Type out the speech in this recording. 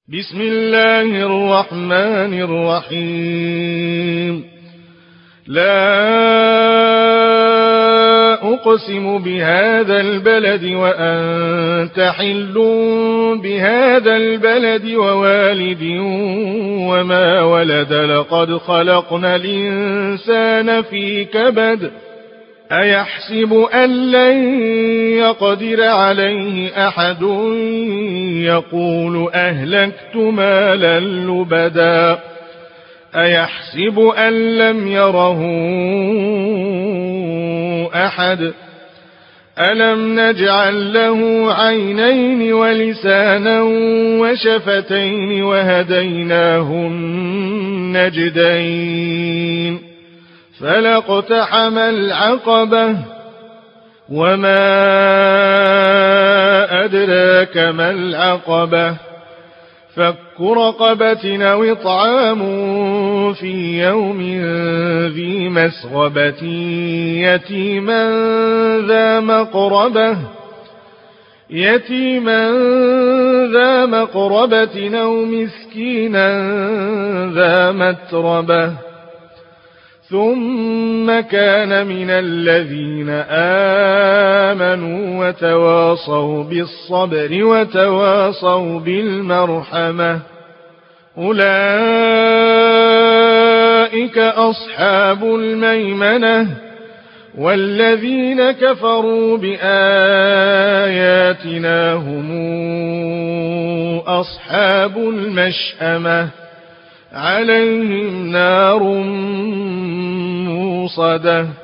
بسم الله الرحمن الرحيم. لا أقسم بهذا البلد وأنت حل بهذا البلد ووالد وما ولد لقد خلقنا الإنسان في كبد أيحسب أن لن يقدر عليه أحد يقول أهلكت مالا لبدا أيحسب أن لم يره أحد ألم نجعل له عينين ولسانا وشفتين وهديناه النجدين فلاقتحم العقبة وما أدراك ما العقبة فك رقبة أو إطعام في يوم ذي مسغبة يتيما ذا مقربة أو مسكينا ذا متربة ثم كان من الذين آمنوا وتواصوا بالصبر وتواصوا بالمرحمة أولئك أصحاب الميمنة والذين كفروا بآياتنا هم أصحاب المشأمة عليهم نار موصدة